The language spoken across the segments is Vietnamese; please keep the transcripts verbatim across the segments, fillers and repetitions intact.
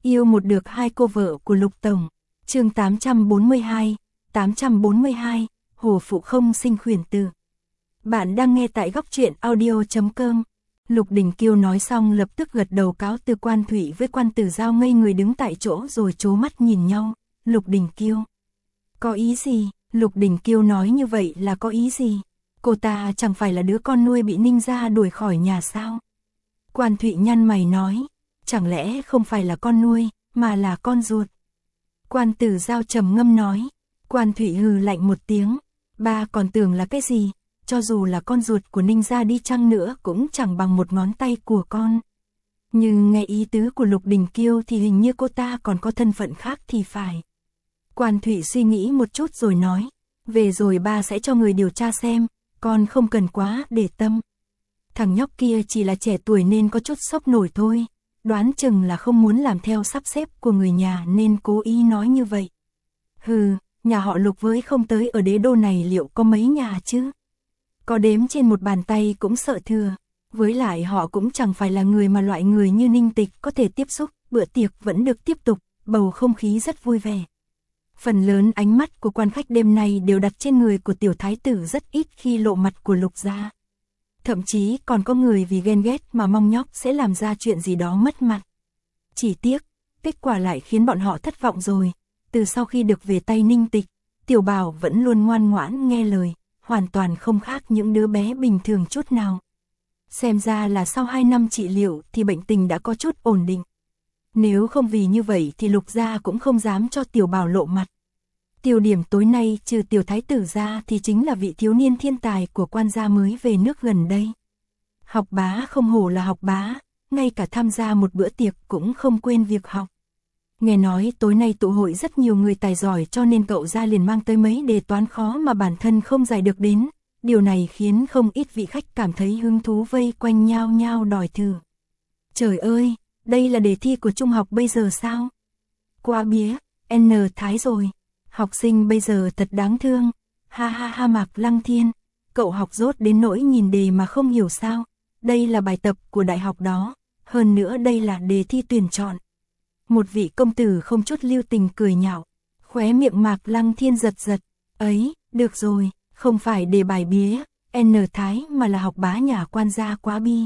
Yêu một được hai cô vợ của Lục Tổng. Chương tám trăm bốn mươi hai, tám trăm bốn mươi hai, Hồ Phụ không sinh khuyển tử. Bạn đang nghe tại góc truyện audio chấm com. Lục Đình Kiêu nói xong lập tức gật đầu cáo từ. Quan Thụy với Quan Tử Giao ngây người đứng tại chỗ rồi trố mắt nhìn nhau. Lục Đình Kiêu. Có ý gì? Lục Đình Kiêu nói như vậy là có ý gì? Cô ta chẳng phải là đứa con nuôi bị Ninh gia đuổi khỏi nhà sao? Quan Thụy nhăn mày nói. Chẳng lẽ không phải là con nuôi, mà là con ruột? Quan Tử Giao trầm ngâm nói. Quan Thụy hừ lạnh một tiếng. Ba còn tưởng là cái gì? Cho dù là con ruột của Ninh gia đi chăng nữa cũng chẳng bằng một ngón tay của con. Nhưng nghe ý tứ của Lục Đình Kiêu thì hình như cô ta còn có thân phận khác thì phải. Quan Thụy suy nghĩ một chút rồi nói. Về rồi ba sẽ cho người điều tra xem, con không cần quá để tâm. Thằng nhóc kia chỉ là trẻ tuổi nên có chút sốc nổi thôi. Đoán chừng là không muốn làm theo sắp xếp của người nhà nên cố ý nói như vậy. Hừ, nhà họ Lục với không tới ở đế đô này liệu có mấy nhà chứ? Có đếm trên một bàn tay cũng sợ thừa. Với lại họ cũng chẳng phải là người mà loại người như Ninh Tịch có thể tiếp xúc. Bữa tiệc vẫn được tiếp tục, bầu không khí rất vui vẻ. Phần lớn ánh mắt của quan khách đêm nay đều đặt trên người của tiểu thái tử, rất ít khi lộ mặt của Lục gia. Thậm chí còn có người vì ghen ghét mà mong nhóc sẽ làm ra chuyện gì đó mất mặt. Chỉ tiếc, kết quả lại khiến bọn họ thất vọng rồi. Từ sau khi được về tay Ninh Tịch, Tiểu Bảo vẫn luôn ngoan ngoãn nghe lời, hoàn toàn không khác những đứa bé bình thường chút nào. Xem ra là sau hai năm trị liệu thì bệnh tình đã có chút ổn định. Nếu không vì như vậy thì Lục gia cũng không dám cho Tiểu Bảo lộ mặt. Tiêu điểm tối nay trừ tiểu thái tử ra thì chính là vị thiếu niên thiên tài của quan gia mới về nước gần đây. Học bá không hổ là học bá, ngay cả tham gia một bữa tiệc cũng không quên việc học. Nghe nói tối nay tụ hội rất nhiều người tài giỏi cho nên cậu ra liền mang tới mấy đề toán khó mà bản thân không giải được đến. Điều này khiến không ít vị khách cảm thấy hứng thú vây quanh nhau nhau đòi thử. Trời ơi, đây là đề thi của trung học bây giờ sao? Quá bía, N Thái rồi. Học sinh bây giờ thật đáng thương. Ha ha ha Mạc Lăng Thiên. Cậu học dốt đến nỗi nhìn đề mà không hiểu sao. Đây là bài tập của đại học đó. Hơn nữa đây là đề thi tuyển chọn. Một vị công tử không chút lưu tình cười nhạo. Khóe miệng Mạc Lăng Thiên giật giật. Ấy, được rồi, không phải đề bài bía, N Thái mà là học bá nhà quan gia quá bi.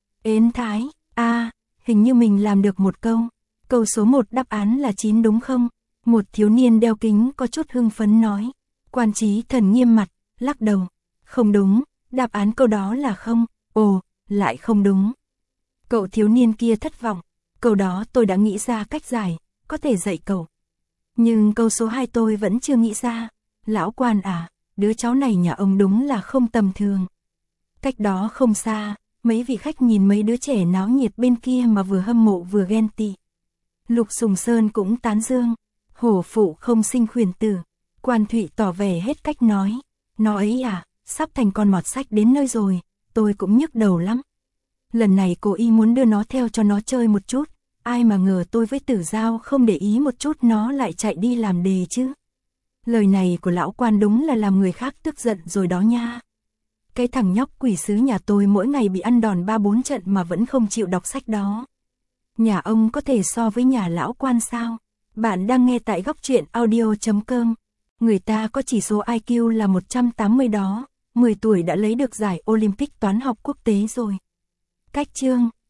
Ến Thái, a à, hình như mình làm được một câu. Câu số một đáp án là chín đúng không? Một thiếu niên đeo kính có chút hưng phấn nói. Quan Chí Thần nghiêm mặt, lắc đầu. Không đúng, đáp án câu đó là không. Ồ, lại không đúng. Cậu thiếu niên kia thất vọng. Câu đó tôi đã nghĩ ra cách giải, có thể dạy cậu. Nhưng câu số hai tôi vẫn chưa nghĩ ra. Lão quan à, đứa cháu này nhà ông đúng là không tầm thường. Cách đó không xa, mấy vị khách nhìn mấy đứa trẻ náo nhiệt bên kia mà vừa hâm mộ vừa ghen tị. Lục Sùng Sơn cũng tán dương. Hổ phụ không sinh khuyển tử. Quan Thụy tỏ vẻ hết cách nói. Nó ấy à, sắp thành con mọt sách đến nơi rồi, tôi cũng nhức đầu lắm. Lần này cô y muốn đưa nó theo cho nó chơi một chút. Ai mà ngờ tôi với Tử Giao không để ý một chút nó lại chạy đi làm đề chứ. Lời này của lão quan đúng là làm người khác tức giận rồi đó nha. Cái thằng nhóc quỷ sứ nhà tôi mỗi ngày bị ăn đòn ba bốn trận mà vẫn không chịu đọc sách đó. Nhà ông có thể so với nhà lão quan sao? Bạn đang nghe tại góc truyện audio chấm com. Người ta có chỉ số I Q là một trăm tám mươi đó, mười tuổi đã lấy được giải Olympic toán học quốc tế rồi. Cách chương